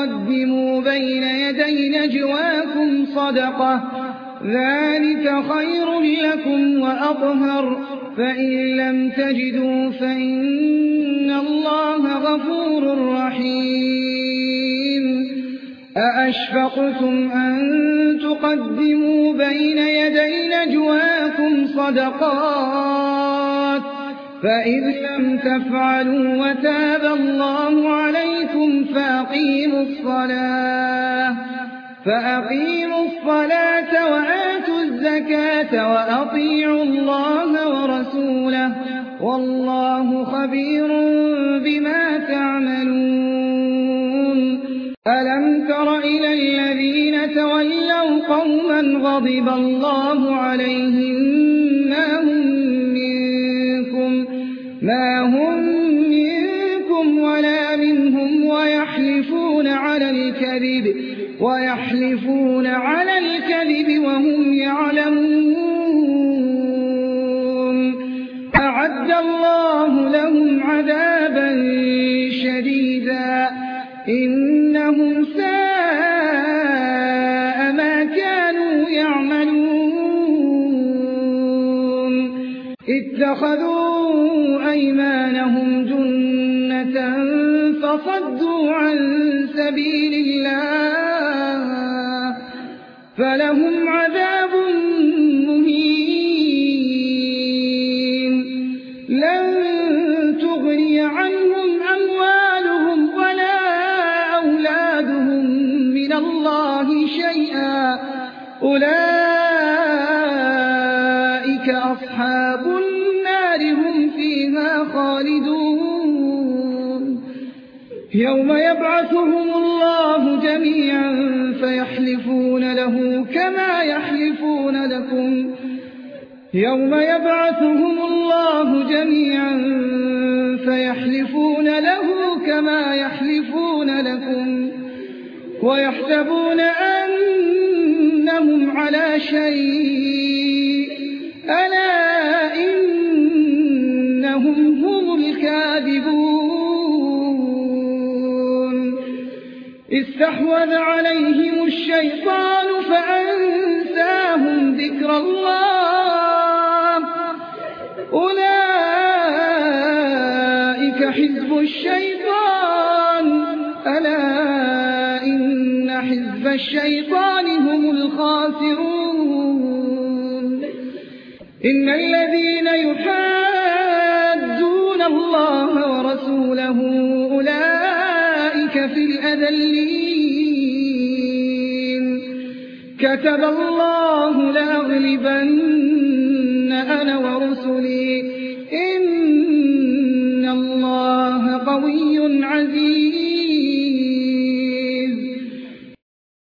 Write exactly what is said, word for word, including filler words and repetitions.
تقدموا بين يدي نجواكم صدقة ذلك خير لكم وأطهر فإن لم تجدوا فإن الله غفور رحيم أأشفقتم أن تقدموا بين يدي نجواكم صدقات فإذ لم تفعلوا وتاب الله عليكم فأقيموا الصلاة فأقيموا الصلاة وآتوا الزكاة وأطيعوا الله ورسوله والله خبير بما تعملون ألم تر إلى الذين تولوا قوما غضب الله عليهم ما هم منكم ما هم منكم ولا منهم ويحلفون على الكذب ويحلفون على الكذب وهم يعلمون أعد الله لهم عذابا شديدا إنهم ساء ما كانوا يعملون اتخذوا أيمانهم جنة فصدوا عن سبيل الله فلهم عذاب مهين لن تغني عنهم أموالهم ولا أولادهم من الله شيئا أولئك أصحاب النار هم فيها خالدون يوم يبعثهم الله جميعا فيحلفون له كما يحلفون لكم يوم يبعثهم الله جميعا فيحلفون له كما يحلفون لكم ويحسبون أنهم على شيء ألا إنهم هم الكاذبون استحوذ عليهم الشيطان فأنساهم ذكر الله أولئك حزب الشيطان ألا إن حزب الشيطان هم الخاسرون إن الذين يحادون الله ورسوله أولئك في الأذلين كتب الله لأغلبن أنا ورسلي إن الله قوي عزيز